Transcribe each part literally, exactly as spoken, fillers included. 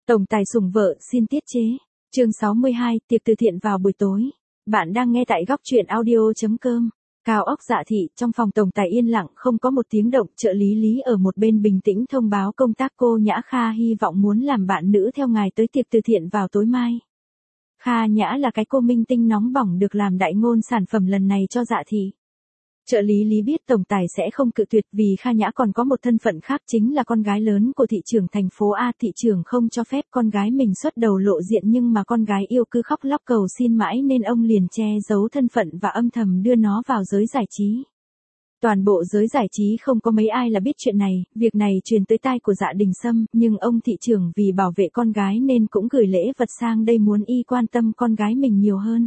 Tổng tài sủng vợ xin tiết chế. Chương sáu mươi hai, tiệc từ thiện vào buổi tối. Bạn đang nghe tại góc truyện audio chấm com. Cao ốc Dạ Thị, trong phòng tổng tài yên lặng không có một tiếng động, trợ lý Lý ở một bên bình tĩnh thông báo công tác. Cô Nhã Kha hy vọng muốn làm bạn nữ theo ngài tới tiệc từ thiện vào tối mai. Kha Nhã là cái cô minh tinh nóng bỏng được làm đại ngôn sản phẩm lần này cho Dạ Thị. Trợ lý Lý biết tổng tài sẽ không cự tuyệt vì Kha Nhã còn có một thân phận khác, chính là con gái lớn của thị trưởng thành phố A. Thị trưởng không cho phép con gái mình xuất đầu lộ diện, nhưng mà con gái yêu cứ khóc lóc cầu xin mãi nên ông liền che giấu thân phận và âm thầm đưa nó vào giới giải trí. Toàn bộ giới giải trí không có mấy ai là biết chuyện này, việc này truyền tới tai của Dạ Đình Sâm, nhưng ông thị trưởng vì bảo vệ con gái nên cũng gửi lễ vật sang đây muốn y quan tâm con gái mình nhiều hơn.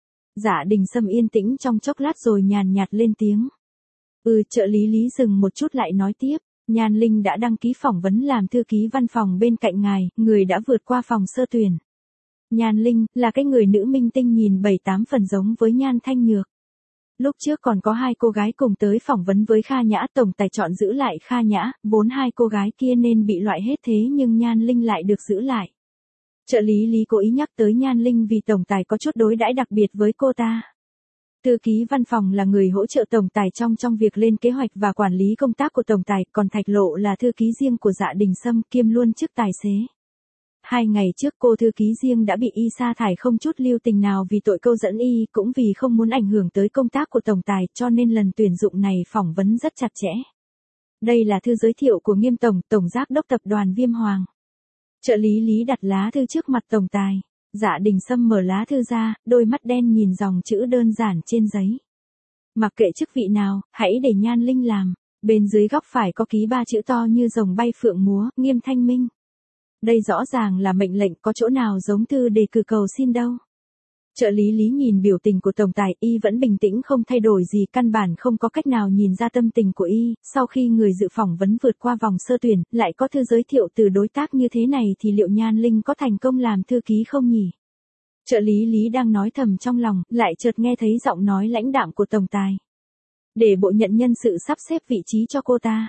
Dạ Đình Sâm yên tĩnh trong chốc lát rồi nhàn nhạt lên tiếng. Ừ, trợ lý Lý dừng một chút lại nói tiếp. Nhan Linh đã đăng ký phỏng vấn làm thư ký văn phòng bên cạnh ngài, người đã vượt qua phòng sơ tuyển. Nhan Linh, là cái người nữ minh tinh nhìn bảy tám phần giống với Nhan Thanh Nhược. Lúc trước còn có hai cô gái cùng tới phỏng vấn với Kha Nhã, tổng tài chọn giữ lại Kha Nhã, vốn hai cô gái kia nên bị loại hết thế nhưng Nhan Linh lại được giữ lại. Trợ lý Lý cố ý nhắc tới Nhan Linh vì tổng tài có chút đối đãi đặc biệt với cô ta. Thư ký văn phòng là người hỗ trợ tổng tài trong trong việc lên kế hoạch và quản lý công tác của tổng tài, còn Thạch Lộ là thư ký riêng của Dạ Đình Sâm, kiêm luôn chức tài xế. Hai ngày trước cô thư ký riêng đã bị y sa thải không chút lưu tình nào vì tội câu dẫn y, cũng vì không muốn ảnh hưởng tới công tác của tổng tài, cho nên lần tuyển dụng này phỏng vấn rất chặt chẽ. Đây là thư giới thiệu của Nghiêm tổng, tổng giám đốc tập đoàn Viêm Hoàng. Trợ lý Lý đặt lá thư trước mặt tổng tài. Dạ Đình Sâm mở lá thư ra, đôi mắt đen nhìn dòng chữ đơn giản trên giấy. Mặc kệ chức vị nào, hãy để Nhan Linh làm. Bên dưới góc phải có ký ba chữ to như rồng bay phượng múa, Nghiêm Thanh Minh. Đây rõ ràng là mệnh lệnh, có chỗ nào giống thư đề cử cầu xin đâu. Trợ lý Lý nhìn biểu tình của tổng tài, y vẫn bình tĩnh không thay đổi gì, căn bản không có cách nào nhìn ra tâm tình của y. Sau khi người dự phỏng vấn vượt qua vòng sơ tuyển, lại có thư giới thiệu từ đối tác như thế này thì liệu Nhan Linh có thành công làm thư ký không nhỉ? Trợ lý Lý đang nói thầm trong lòng, lại chợt nghe thấy giọng nói lãnh đạm của tổng tài. Để bộ nhận nhân sự sắp xếp vị trí cho cô ta.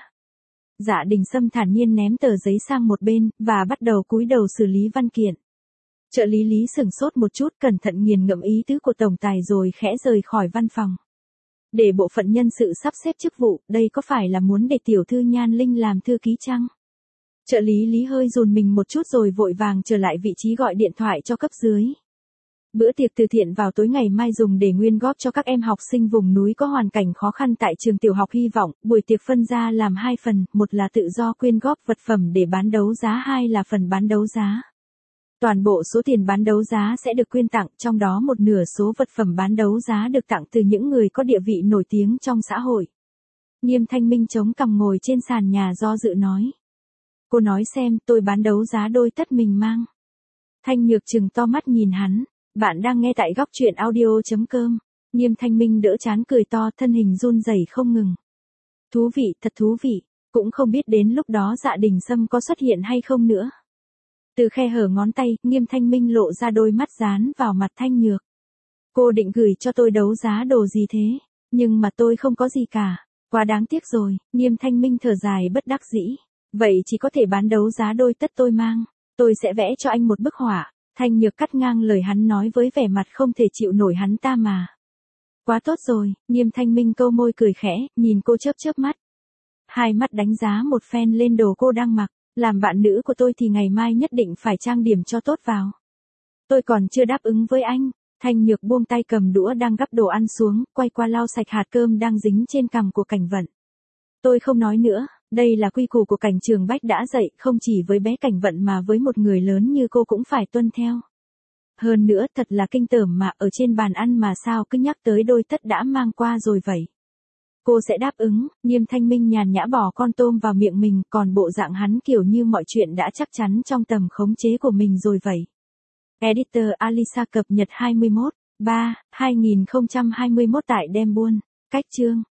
Dạ Đình Sâm thản nhiên ném tờ giấy sang một bên, và bắt đầu cúi đầu xử lý văn kiện. Trợ lý Lý sửng sốt một chút, cẩn thận nghiền ngẫm ý tứ của tổng tài rồi khẽ rời khỏi văn phòng. Để bộ phận nhân sự sắp xếp chức vụ, đây có phải là muốn để tiểu thư Nhan Linh làm thư ký chăng? Trợ lý Lý hơi run mình một chút rồi vội vàng trở lại vị trí gọi điện thoại cho cấp dưới. Bữa tiệc từ thiện vào tối ngày mai dùng để quyên góp cho các em học sinh vùng núi có hoàn cảnh khó khăn tại trường tiểu học Hy Vọng. Buổi tiệc phân ra làm hai phần, một là tự do quyên góp vật phẩm để bán đấu giá, hai là phần bán đấu giá. Toàn bộ số tiền bán đấu giá sẽ được quyên tặng, trong đó một nửa số vật phẩm bán đấu giá được tặng từ những người có địa vị nổi tiếng trong xã hội. Nghiêm Thanh Minh chống cằm ngồi trên sàn nhà do dự nói. Cô nói xem, tôi bán đấu giá đôi tất mình mang. Thanh Nhược trừng to mắt nhìn hắn. Bạn đang nghe tại góc truyện audio chấm com. Nghiêm Thanh Minh đỡ chán cười to, thân hình run rẩy không ngừng. Thú vị, thật thú vị. Cũng không biết đến lúc đó Dạ Đình Sâm có xuất hiện hay không nữa. Từ khe hở ngón tay, Nghiêm Thanh Minh lộ ra đôi mắt dán vào mặt Thanh Nhược. Cô định gửi cho tôi đấu giá đồ gì thế? Nhưng mà tôi không có gì cả. Quá đáng tiếc rồi. Nghiêm Thanh Minh thở dài bất đắc dĩ. Vậy chỉ có thể bán đấu giá đôi tất tôi mang. Tôi sẽ vẽ cho anh một bức họa. Thanh Nhược cắt ngang lời hắn nói với vẻ mặt không thể chịu nổi hắn ta mà. Quá tốt rồi. Nghiêm Thanh Minh câu môi cười khẽ, nhìn cô chớp chớp mắt. Hai mắt đánh giá một phen lên đồ cô đang mặc. Làm bạn nữ của tôi thì ngày mai nhất định phải trang điểm cho tốt vào. Tôi còn chưa đáp ứng với anh. Thanh Nhược buông tay cầm đũa đang gắp đồ ăn xuống, quay qua lau sạch hạt cơm đang dính trên cằm của Cảnh Vận. Tôi không nói nữa, đây là quy củ của Cảnh Trường Bách đã dạy, không chỉ với bé Cảnh Vận mà với một người lớn như cô cũng phải tuân theo. Hơn nữa thật là kinh tởm mà, ở trên bàn ăn mà sao cứ nhắc tới đôi tất đã mang qua rồi vậy. Cô sẽ đáp ứng. Nghiêm Thanh Minh nhàn nhã bỏ con tôm vào miệng mình, còn bộ dạng hắn kiểu như mọi chuyện đã chắc chắn trong tầm khống chế của mình rồi vậy. Editor Alisa cập nhật hai mươi mốt, ba, hai nghìn không trăm hai mươi mốt tại Dem Buôn. Cách chương